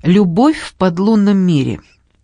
Любовь в подлунном мире.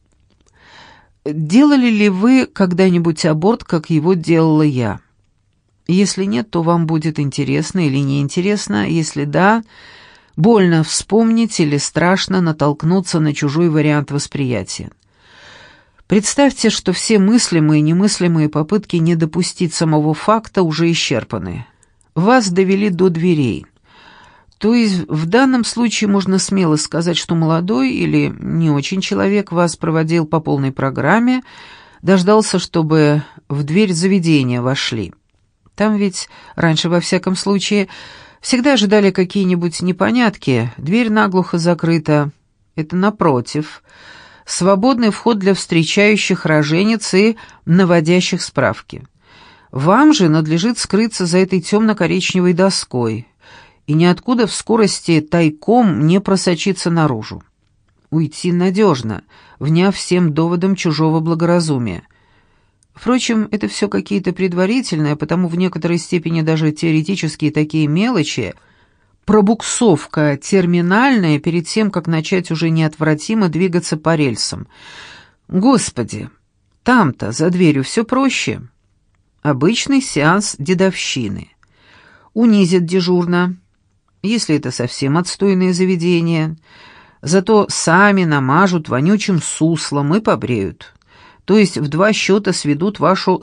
Делали ли вы когда-нибудь аборт, как его делала я? Если нет, то вам будет интересно или неинтересно. Если да, больно вспомнить или страшно натолкнуться на чужой вариант восприятия. Представьте, что все мыслимые и немыслимые попытки не допустить самого факта уже исчерпаны. Вас довели до дверей. То есть в данном случае можно смело сказать, что молодой или не очень человек вас проводил по полной программе, дождался, чтобы в дверь заведения вошли. Там ведь раньше, во всяком случае, всегда ожидали какие-нибудь непонятки, дверь наглухо закрыта. Это напротив. Свободный вход для встречающих роженец и наводящих справки. Вам же надлежит скрыться за этой темно-коричневой доской и ниоткуда в скорости тайком не просочиться наружу. Уйти надежно, вняв всем доводам чужого благоразумия. Впрочем, это все какие-то предварительные, потому в некоторой степени даже теоретические такие мелочи, пробуксовка терминальная перед тем, как начать уже неотвратимо двигаться по рельсам. Господи, там-то, за дверью, все проще. Обычный сеанс дедовщины. Унизят дежурно, если это совсем отстойное заведение, зато сами намажут вонючим суслом и побреют. То есть в 2 счета сведут вашу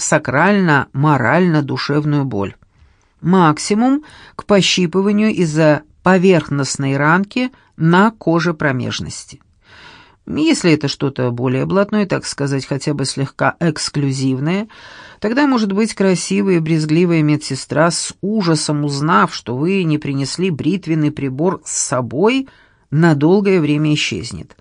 сакрально-морально-душевную боль. Максимум к пощипыванию из-за поверхностной ранки на коже промежности. Если это что-то более блатное, так сказать, хотя бы слегка эксклюзивное, тогда, может быть, красивая и брезгливая медсестра, с ужасом узнав, что вы не принесли бритвенный прибор с собой, на долгое время исчезнет.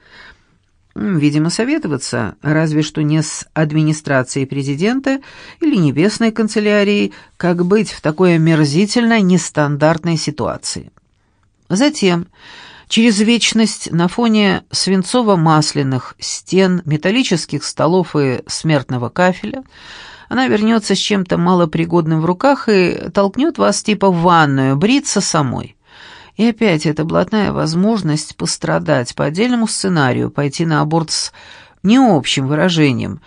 Видимо, советоваться, разве что не с администрацией президента или небесной канцелярией, как быть в такой омерзительно нестандартной ситуации. Затем, через вечность на фоне свинцово-масляных стен, металлических столов и смертного кафеля, она вернется с чем-то малопригодным в руках и толкнет вас типа в ванную, бриться самой. И опять эта блатная возможность пострадать по отдельному сценарию, пойти на аборт с необщим выражением.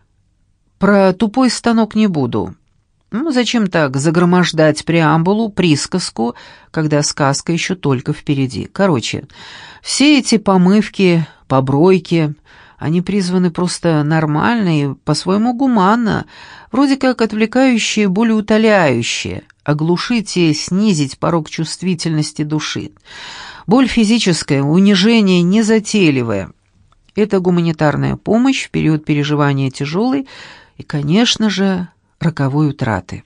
Про тупой станок не буду. Зачем так загромождать преамбулу, присказку, когда сказка еще только впереди? Короче, все эти помывки, побройки, они призваны просто нормально и по-своему гуманно, вроде как отвлекающие, болеутоляющие, оглушить и снизить порог чувствительности души. Боль физическая, унижение незатейливое. Это гуманитарная помощь в период переживания тяжелой и, конечно же, роковой утраты.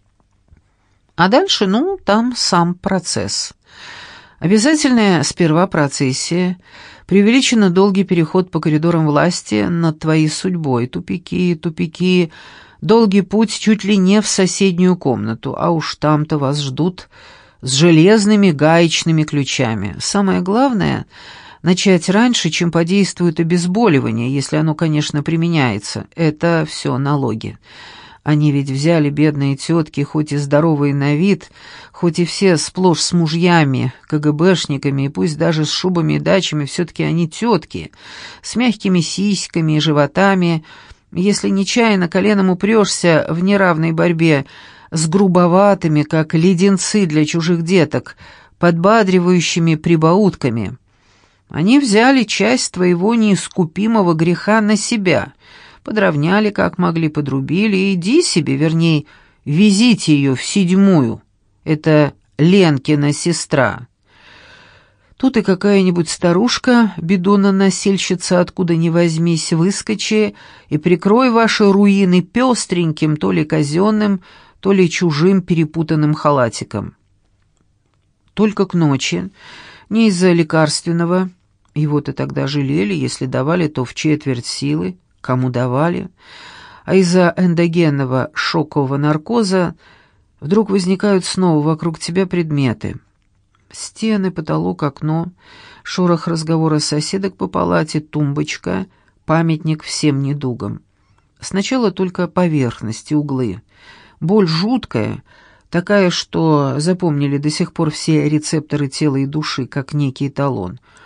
А дальше, там сам процесс. Обязательная сперва процессия, преувеличенно долгий переход по коридорам власти над твоей судьбой, тупики, долгий путь чуть ли не в соседнюю комнату, а уж там-то вас ждут с железными гаечными ключами. Самое главное — начать раньше, чем подействует обезболивание, если оно, конечно, применяется. Это все налоги. Они ведь взяли, бедные тетки, хоть и здоровые на вид, хоть и все сплошь с мужьями, КГБшниками, и пусть даже с шубами и дачами, все-таки они тетки, с мягкими сиськами и животами. Если нечаянно коленом упрешься в неравной борьбе с грубоватыми, как леденцы для чужих деток, подбадривающими прибаутками, они взяли часть твоего неискупимого греха на себя, подровняли, как могли, подрубили, и иди себе, вернее, везите ее в 7-ю. Это Ленкина сестра. Тут и какая-нибудь старушка, бидона-носильщица, откуда ни возьмись, выскочи и прикрой ваши руины пестреньким, то ли казенным, то ли чужим перепутанным халатиком. Только к ночи, не из-за лекарственного, его-то тогда жалели, если давали, то в четверть силы, кому давали, а из-за эндогенного шокового наркоза вдруг возникают снова вокруг тебя предметы. Стены, потолок, окно, шорох разговора соседок по палате, тумбочка, памятник всем недугам. Сначала только поверхность и углы. Боль жуткая, такая, что запомнили до сих пор все рецепторы тела и души, как некий эталон.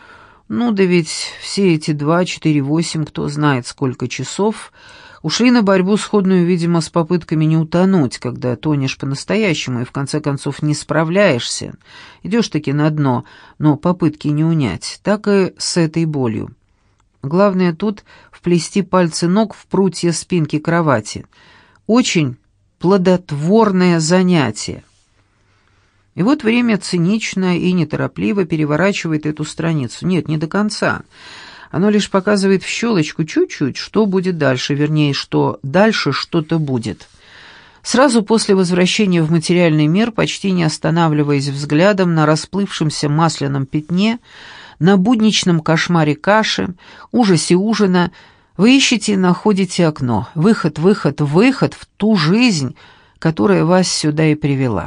Ну да ведь все эти 2, 4, 8, кто знает сколько часов, ушли на борьбу сходную, видимо, с попытками не утонуть, когда тонешь по-настоящему и в конце концов не справляешься. Идешь-таки на дно, но попытки не унять, так и с этой болью. Главное тут вплести пальцы ног в прутья спинки кровати. Очень плодотворное занятие. И вот время цинично и неторопливо переворачивает эту страницу. Нет, не до конца. Оно лишь показывает в щелочку чуть-чуть, что будет дальше, вернее, что дальше что-то будет. Сразу после возвращения в материальный мир, почти не останавливаясь взглядом на расплывшемся масляном пятне, на будничном кошмаре каши, ужасе ужина, вы ищете и находите окно. Выход, выход, выход в ту жизнь, которая вас сюда и привела.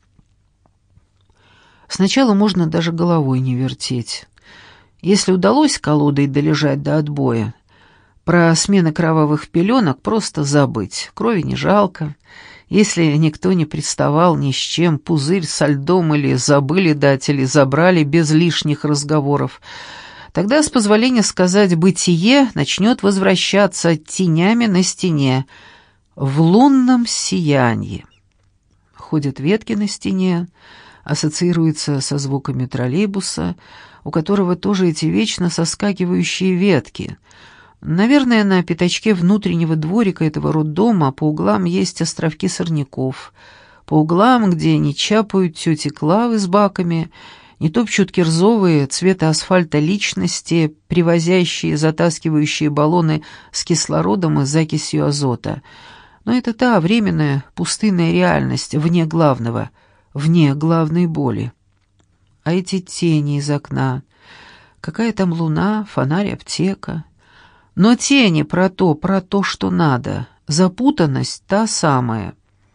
Сначала можно даже головой не вертеть. Если удалось колодой долежать до отбоя, про смены кровавых пеленок просто забыть. Крови не жалко. Если никто не приставал ни с чем, пузырь со льдом или забыли дать, или забрали без лишних разговоров, тогда, с позволения сказать, бытие начнет возвращаться тенями на стене, в лунном сиянии. Ходят ветки на стене, ассоциируется со звуками троллейбуса, у которого тоже эти вечно соскакивающие ветки. Наверное, на пятачке внутреннего дворика этого роддома по углам есть островки сорняков, по углам, где не чапают тети Клавы с баками, не топчут кирзовые цвета асфальта личности, привозящие, затаскивающие баллоны с кислородом и закисью азота. Но это та временная пустынная реальность, вне главного, вне главной боли. А эти тени из окна, какая там луна, фонарь, аптека. Но тени про то, что надо, запутанность та самая.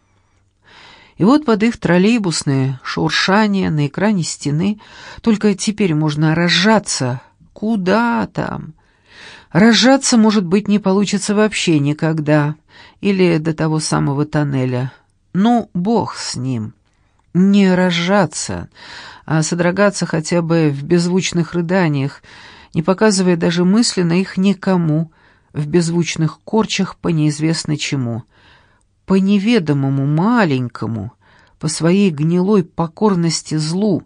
И вот под их троллейбусное шуршание на экране стены только теперь можно разжаться. Куда там? Разжаться, может быть, не получится вообще никогда. Или до того самого тоннеля. Ну, бог с ним. Не разжаться, а содрогаться хотя бы в беззвучных рыданиях, не показывая даже мысленно их никому, в беззвучных корчах по неизвестно чему, по неведомому маленькому, по своей гнилой покорности злу,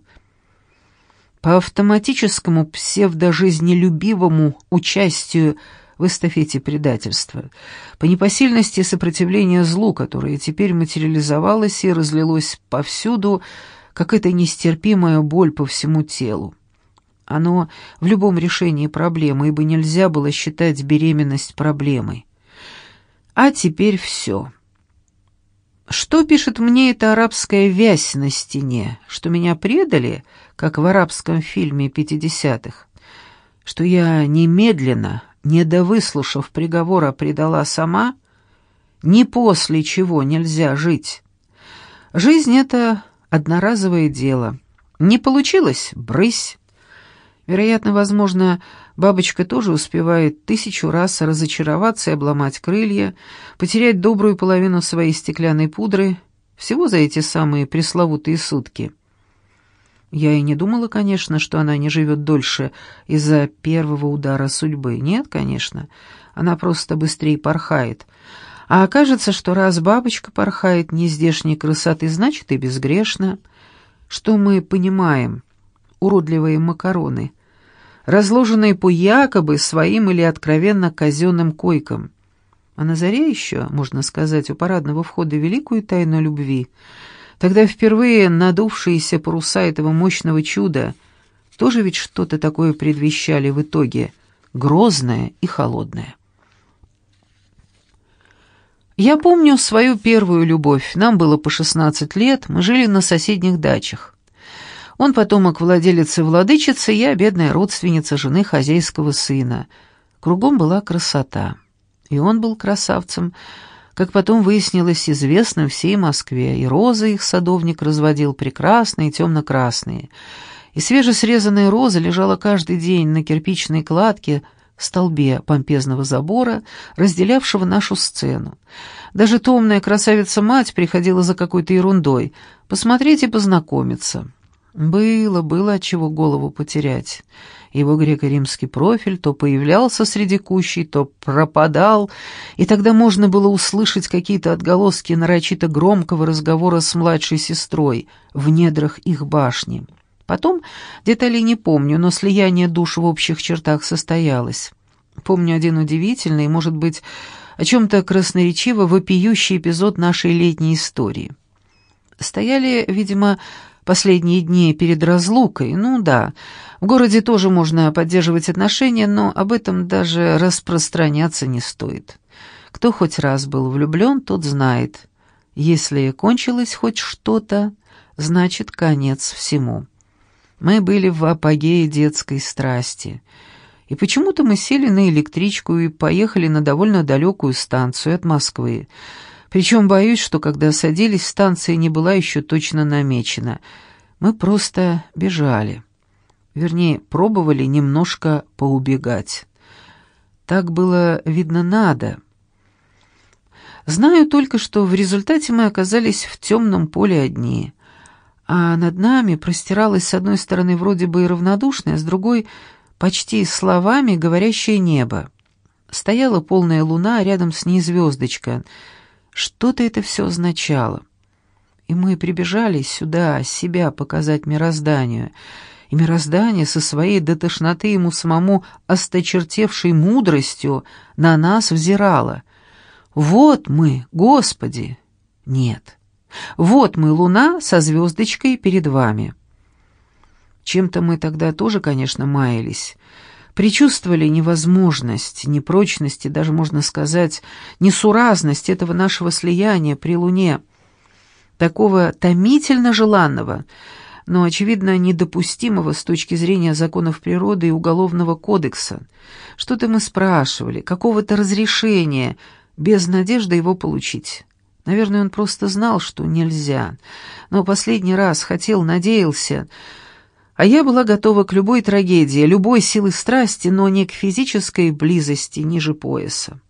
по автоматическому псевдожизнелюбивому участию в эстафете предательства, по непосильности сопротивления злу, которое теперь материализовалось и разлилось повсюду, как эта нестерпимая боль по всему телу. Оно в любом решении проблемы, ибо нельзя было считать беременность проблемой. А теперь все. Что пишет мне эта арабская вязь на стене? Что меня предали, как в арабском фильме 50-х? Что я немедленно, недовыслушав приговора, предала сама? Ни после чего нельзя жить. Жизнь — это одноразовое дело. Не получилось — брысь. Вероятно, возможно, бабочка тоже успевает 1000 раз разочароваться и обломать крылья, потерять добрую половину своей стеклянной пудры всего за эти самые пресловутые сутки. Я и не думала, конечно, что она не живет дольше из-за первого удара судьбы. Нет, конечно, она просто быстрее порхает. А окажется, что раз бабочка порхает нездешней красоты, значит и безгрешна. Что мы понимаем? Уродливые макароны, разложенные по якобы своим или откровенно казенным койкам. А на заре еще, можно сказать, у парадного входа великую тайну любви. Тогда впервые надувшиеся паруса этого мощного чуда тоже ведь что-то такое предвещали в итоге, грозное и холодное. Я помню свою первую любовь. Нам было по 16 лет, мы жили на соседних дачах. Он потомок владелицы-владычицы, я бедная родственница жены хозяйского сына. Кругом была красота. И он был красавцем, как потом выяснилось, известным всей Москве. И розы их садовник разводил прекрасные, темно-красные. И свежесрезанная роза лежала каждый день на кирпичной кладке, столбе помпезного забора, разделявшего нашу сцену. Даже томная красавица-мать приходила за какой-то ерундой посмотреть и познакомиться. Было от чего голову потерять. Его греко-римский профиль то появлялся среди кущей, то пропадал, и тогда можно было услышать какие-то отголоски нарочито громкого разговора с младшей сестрой в недрах их башни. Потом деталей не помню, но слияние душ в общих чертах состоялось. Помню один удивительный, может быть, о чем-то красноречиво вопиющий эпизод нашей летней истории. Стояли, видимо, последние дни перед разлукой. Ну да, в городе тоже можно поддерживать отношения, но об этом даже распространяться не стоит. Кто хоть раз был влюблен, тот знает. Если кончилось хоть что-то, значит, конец всему. Мы были в апогее детской страсти. И почему-то мы сели на электричку и поехали на довольно далекую станцию от Москвы. Причем боюсь, что когда садились, станция не была еще точно намечена. Мы просто бежали. Вернее, пробовали немножко поубегать. Так было, видно, надо. Знаю только, что в результате мы оказались в темном поле одни, а над нами простиралось с одной стороны вроде бы и равнодушное, с другой — почти словами говорящее небо. Стояла полная луна, а рядом с ней звездочка. Что-то это все означало. И мы прибежали сюда, себя показать мирозданию. И мироздание со своей до тошноты ему самому осточертевшей мудростью на нас взирало. Вот мы, Господи! Нет. Вот мы, луна со звездочкой перед вами. Чем-то мы тогда тоже, конечно, маялись. Предчувствовали невозможность, непрочность и даже, можно сказать, несуразность этого нашего слияния при луне, такого томительно желанного, но, очевидно, недопустимого с точки зрения законов природы и Уголовного кодекса. Что-то мы спрашивали, какого-то разрешения, без надежды его получить. Наверное, он просто знал, что нельзя, но последний раз хотел, надеялся. А я была готова к любой трагедии, любой силы страсти, но не к физической близости ниже пояса.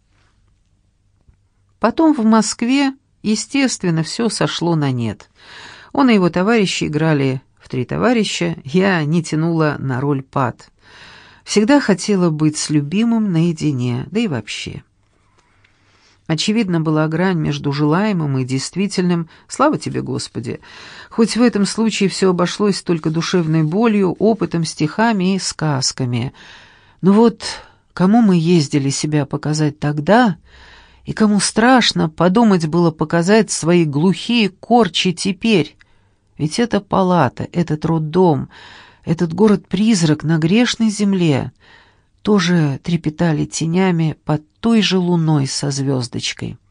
Потом в Москве, естественно, все сошло на нет. Он и его товарищи играли в «Три товарища», я не тянула на роль Пат. Всегда хотела быть с любимым наедине, да и вообще. Очевидно, была грань между желаемым и действительным, слава тебе, Господи. Хоть в этом случае все обошлось только душевной болью, опытом, стихами и сказками. Но вот кому мы ездили себя показать тогда, и кому страшно подумать было показать свои глухие корчи теперь? Ведь это палата, этот роддом, этот город-призрак на грешной земле тоже трепетали тенями под той же луной со звездочкой.